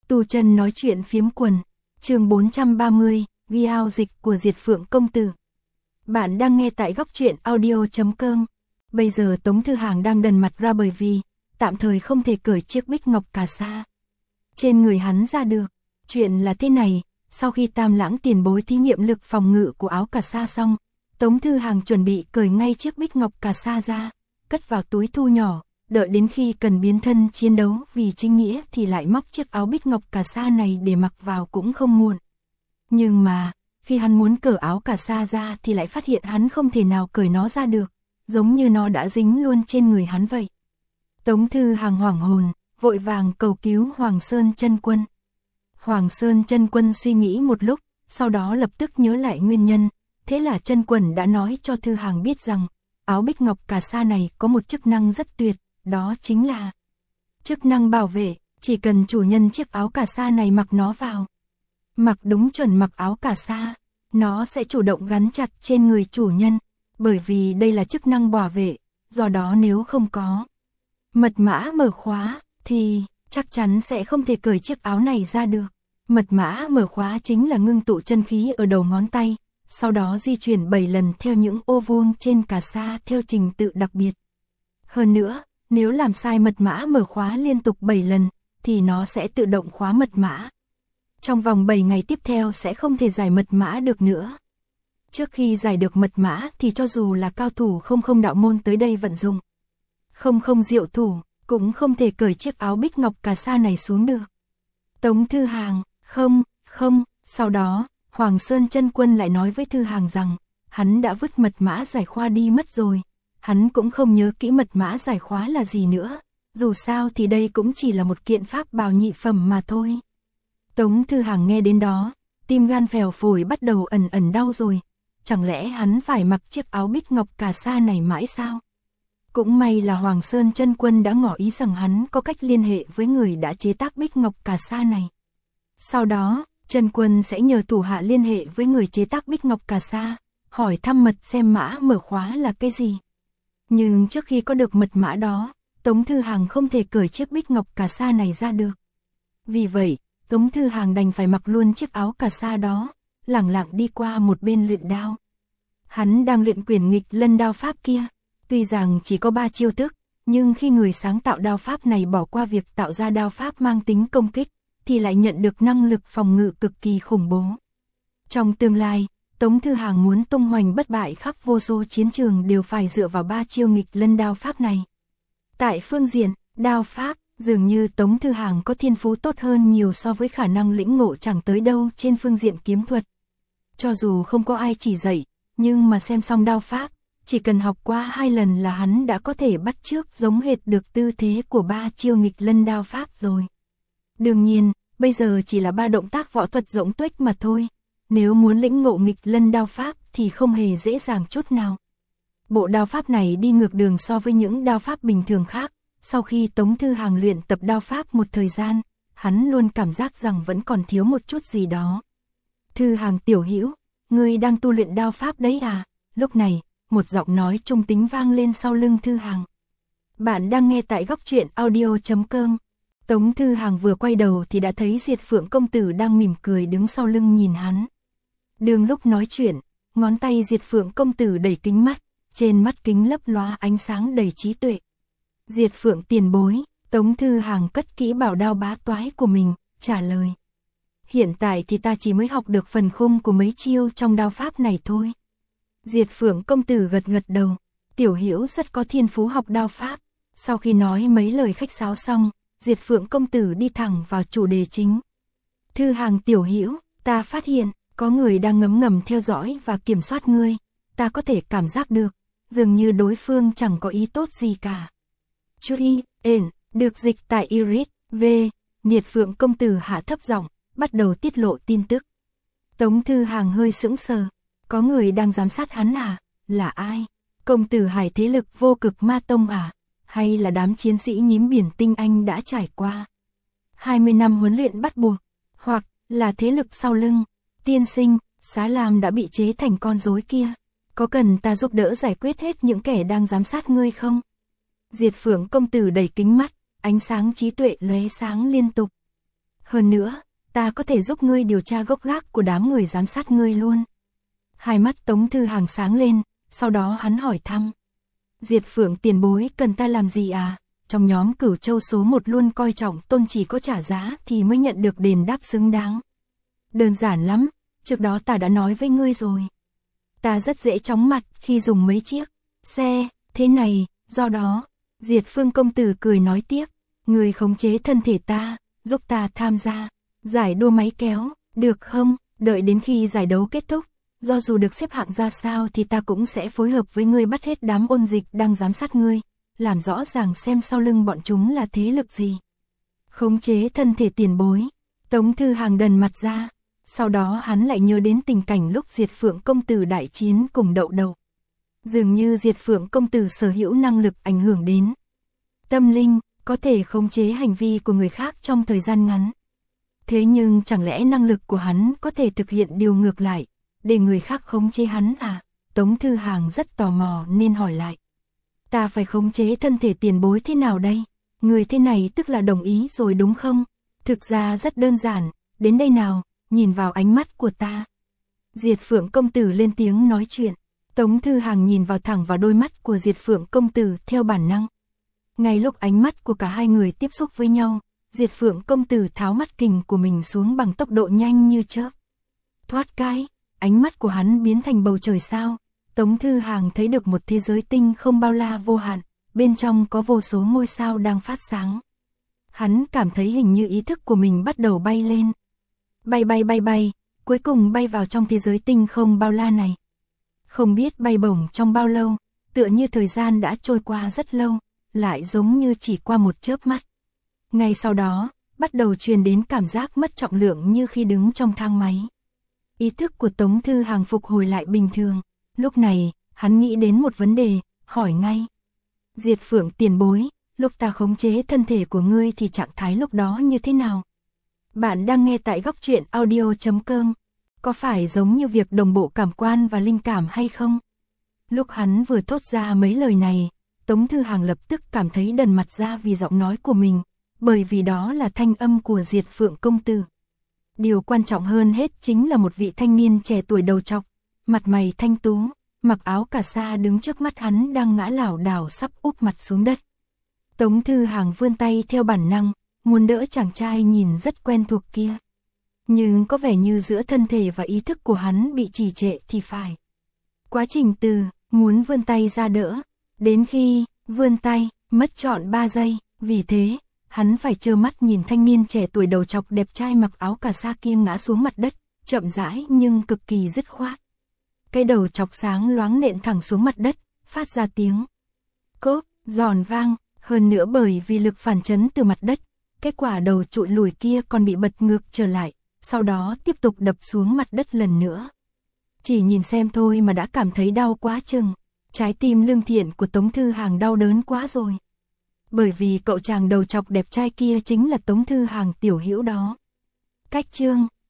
Tu chân nói chuyện phiếm quần, chương 430, video dịch của Diệt Phượng công tử. Bạn đang nghe tại góc truyện audio.com. Bây giờ Tống Thư Hàng đang đần mặt ra bởi vì tạm thời không thể cởi chiếc bích ngọc cà sa trên người hắn ra được. Chuyện là thế này, sau khi Tam Lãng tiền bối thí nghiệm lực phòng ngự của áo cà sa xong, Tống Thư Hàng chuẩn bị cởi ngay chiếc bích ngọc cà sa ra, cất vào túi thu nhỏ, đợi đến khi cần biến thân chiến đấu vì chính nghĩa thì lại móc chiếc áo bích ngọc cà sa này để mặc vào cũng không muộn. Nhưng mà, khi hắn muốn cởi áo cà sa ra thì lại phát hiện hắn không thể nào cởi nó ra được, giống như nó đã dính luôn trên người hắn vậy. Tống Thư Hàng hoảng hồn, vội vàng cầu cứu Hoàng Sơn Chân Quân. Hoàng Sơn Chân Quân suy nghĩ một lúc, sau đó lập tức nhớ lại nguyên nhân, thế là Chân Quân đã nói cho Thư Hàng biết rằng, áo bích ngọc cà sa này có một chức năng rất tuyệt, đó chính là chức năng bảo vệ, chỉ cần chủ nhân chiếc áo cà sa này mặc nó vào. Mặc đúng chuẩn mặc áo cà sa, nó sẽ chủ động gắn chặt trên người chủ nhân, bởi vì đây là chức năng bảo vệ, do đó nếu không có mật mã mở khóa, thì chắc chắn sẽ không thể cởi chiếc áo này ra được. Mật mã mở khóa chính là ngưng tụ chân khí ở đầu ngón tay, sau đó di chuyển 7 lần theo những ô vuông trên cà sa theo trình tự đặc biệt. Hơn nữa, nếu làm sai mật mã mở khóa liên tục 7 lần, thì nó sẽ tự động khóa mật mã. Trong vòng 7 ngày tiếp theo sẽ không thể giải mật mã được nữa. Trước khi giải được mật mã thì cho dù là cao thủ không đạo môn tới đây vận dụng, không diệu thủ, cũng không thể cởi chiếc áo bích ngọc cà sa này xuống được. Tống Thư Hàng, không, sau đó, Hoàng Sơn Chân Quân lại nói với Thư Hàng rằng, hắn đã vứt mật mã giải khóa đi mất rồi, hắn cũng không nhớ kỹ mật mã giải khóa là gì nữa, dù sao thì đây cũng chỉ là một kiện pháp bảo nhị phẩm mà thôi. Tống Thư Hàng nghe đến đó, tim gan phèo phổi bắt đầu ẩn đau rồi, chẳng lẽ hắn phải mặc chiếc áo bích ngọc cà sa này mãi sao? Cũng may là Hoàng Sơn Chân Quân đã ngỏ ý rằng hắn có cách liên hệ với người đã chế tác bích ngọc cà sa này. Sau đó, Chân Quân sẽ nhờ thủ hạ liên hệ với người chế tác bích ngọc cà sa, hỏi thăm mật xem mã mở khóa là cái gì. Nhưng trước khi có được mật mã đó, Tống Thư Hàng không thể cởi chiếc bích ngọc cà sa này ra được. Vì vậy, Tống Thư Hàng đành phải mặc luôn chiếc áo cà sa đó, lẳng lặng đi qua một bên luyện đao. Hắn đang luyện quyển nghịch lân đao pháp kia. Tuy rằng chỉ có 3 chiêu thức, nhưng khi người sáng tạo đao pháp này bỏ qua việc tạo ra đao pháp mang tính công kích, thì lại nhận được năng lực phòng ngự cực kỳ khủng bố. Trong tương lai, Tống Thư Hàng muốn tung hoành bất bại khắp vô số chiến trường đều phải dựa vào 3 chiêu nghịch lân đao pháp này. Tại phương diện đao pháp, dường như Tống Thư Hàng có thiên phú tốt hơn nhiều so với khả năng lĩnh ngộ chẳng tới đâu trên phương diện kiếm thuật. Cho dù không có ai chỉ dạy, nhưng mà xem xong đao pháp, chỉ cần học qua 2 lần là hắn đã có thể bắt chước giống hệt được tư thế của 3 chiêu nghịch lân đao pháp rồi. Đương nhiên, bây giờ chỉ là 3 động tác võ thuật rỗng tuếch mà thôi. Nếu muốn lĩnh ngộ nghịch lân đao pháp thì không hề dễ dàng chút nào. Bộ đao pháp này đi ngược đường so với những đao pháp bình thường khác. Sau khi Tống Thư Hàng luyện tập đao pháp một thời gian, hắn luôn cảm giác rằng vẫn còn thiếu một chút gì đó. Thư Hàng tiểu hữu, ngươi đang tu luyện đao pháp đấy à? Lúc này, một giọng nói trung tính vang lên sau lưng Thư Hàng. Bạn đang nghe tại góc truyện audio.com. Tống Thư Hàng vừa quay đầu thì đã thấy Diệt Phượng công tử đang mỉm cười đứng sau lưng nhìn hắn. Đường lúc nói chuyện, ngón tay Diệt Phượng công tử đẩy kính mắt, trên mắt kính lấp lóa ánh sáng đầy trí tuệ. Diệt Phượng tiền bối, Tống Thư Hàng cất kỹ bảo đao bá toái của mình, trả lời. Hiện tại thì ta chỉ mới học được phần khung của mấy chiêu trong đao pháp này thôi. Diệt Phượng công tử gật đầu, tiểu hữu rất có thiên phú học đao pháp. Sau khi nói mấy lời khách sáo xong, Diệt Phượng công tử đi thẳng vào chủ đề chính. Thư Hàng tiểu hữu, ta phát hiện, có người đang ngấm theo dõi và kiểm soát ngươi, ta có thể cảm giác được, dường như đối phương chẳng có ý tốt gì cả. Chuy, được dịch tại Iris, V. Diệt Phượng công tử hạ thấp giọng, bắt đầu tiết lộ tin tức. Tống Thư Hàng hơi sững sờ. Có người đang giám sát hắn à? Là ai? Công tử Hải thế lực vô cực ma tông à? Hay là đám chiến sĩ nhím biển tinh anh đã trải qua 20 năm huấn luyện bắt buộc? Hoặc là thế lực sau lưng? Tiên sinh, Xá Lam đã bị chế thành con rối kia. Có cần ta giúp đỡ giải quyết hết những kẻ đang giám sát ngươi không? Diệt Phượng công tử đẩy kính mắt, ánh sáng trí tuệ lóe sáng liên tục. Hơn nữa, ta có thể giúp ngươi điều tra gốc gác của đám người giám sát ngươi luôn. Hai mắt Tống Thư Hàng sáng lên, sau đó hắn hỏi thăm. Diệt Phượng tiền bối cần ta làm gì à? Trong nhóm Cửu Châu số 1 luôn coi trọng tôn chỉ có trả giá thì mới nhận được đền đáp xứng đáng. Đơn giản lắm, trước đó ta đã nói với ngươi rồi. Ta rất dễ chóng mặt khi dùng mấy chiếc xe, thế này, do đó, Diệt Phương công tử cười nói tiếp, ngươi khống chế thân thể ta, giúp ta tham gia giải đua máy kéo, được không? Đợi đến khi giải đấu kết thúc, do dù được xếp hạng ra sao thì ta cũng sẽ phối hợp với ngươi bắt hết đám ôn dịch đang giám sát ngươi, làm rõ ràng xem sau lưng bọn chúng là thế lực gì. Khống chế thân thể tiền bối, Tống Thư Hàng đần mặt ra, sau đó hắn lại nhớ đến tình cảnh lúc Diệt Phượng công tử đại chiến cùng Đậu Đầu. Dường như Diệt Phượng công tử sở hữu năng lực ảnh hưởng đến tâm linh, có thể khống chế hành vi của người khác trong thời gian ngắn. Thế nhưng chẳng lẽ năng lực của hắn có thể thực hiện điều ngược lại, để người khác khống chế hắn à? Tống Thư Hàng rất tò mò nên hỏi lại. Ta phải khống chế thân thể tiền bối thế nào đây? Người thế này tức là đồng ý rồi đúng không? Thực ra rất đơn giản, đến đây nào, nhìn vào ánh mắt của ta. Diệt Phượng công tử lên tiếng nói chuyện. Tống Thư Hàng nhìn vào thẳng vào đôi mắt của Diệt Phượng công tử theo bản năng. Ngay lúc ánh mắt của cả hai người tiếp xúc với nhau, Diệt Phượng công tử tháo mắt kình của mình xuống bằng tốc độ nhanh như chớp. Thoát cái, ánh mắt của hắn biến thành bầu trời sao. Tống Thư Hàng thấy được một thế giới tinh không bao la vô hạn, bên trong có vô số ngôi sao đang phát sáng. Hắn cảm thấy hình như ý thức của mình bắt đầu bay lên. Bay, cuối cùng bay vào trong thế giới tinh không bao la này. Không biết bay bổng trong bao lâu, tựa như thời gian đã trôi qua rất lâu, lại giống như chỉ qua một chớp mắt. Ngay sau đó, bắt đầu truyền đến cảm giác mất trọng lượng như khi đứng trong thang máy. Ý thức của Tống Thư Hàng phục hồi lại bình thường. Lúc này, hắn nghĩ đến một vấn đề, hỏi ngay. Diệt Phượng tiền bối, lúc ta khống chế thân thể của ngươi thì trạng thái lúc đó như thế nào? Bạn đang nghe tại Góc Truyện Audio.com. Có phải giống như việc đồng bộ cảm quan và linh cảm hay không? Lúc hắn vừa thốt ra mấy lời này, Tống Thư Hàng lập tức cảm thấy đần mặt ra vì giọng nói của mình, bởi vì đó là thanh âm của Diệt Phượng công tử. Điều quan trọng hơn hết chính là một vị thanh niên trẻ tuổi đầu trọc, mặt mày thanh tú, mặc áo cà sa đứng trước mắt hắn đang ngã lảo đảo sắp úp mặt xuống đất. Tống Thư Hàng vươn tay theo bản năng, muốn đỡ chàng trai nhìn rất quen thuộc kia. Nhưng có vẻ như giữa thân thể và ý thức của hắn bị trì trệ thì phải. Quá trình từ muốn vươn tay ra đỡ, đến khi vươn tay, mất trọn 3 giây, vì thế, hắn phải trơ mắt nhìn thanh niên trẻ tuổi đầu trọc đẹp trai mặc áo cà sa kia ngã xuống mặt đất, chậm rãi nhưng cực kỳ dứt khoát. Cái đầu chọc sáng loáng nện thẳng xuống mặt đất, phát ra tiếng cốp, giòn vang, hơn nữa bởi vì lực phản chấn từ mặt đất, cái quả đầu trụi lùi kia còn bị bật ngược trở lại, sau đó tiếp tục đập xuống mặt đất lần nữa. Chỉ nhìn xem thôi mà đã cảm thấy đau quá chừng, trái tim lương thiện của Tống Thư Hàng đau đớn quá rồi. Bởi vì cậu chàng đầu chọc đẹp trai kia chính là Tống Thư Hàng tiểu hữu đó. Cách chương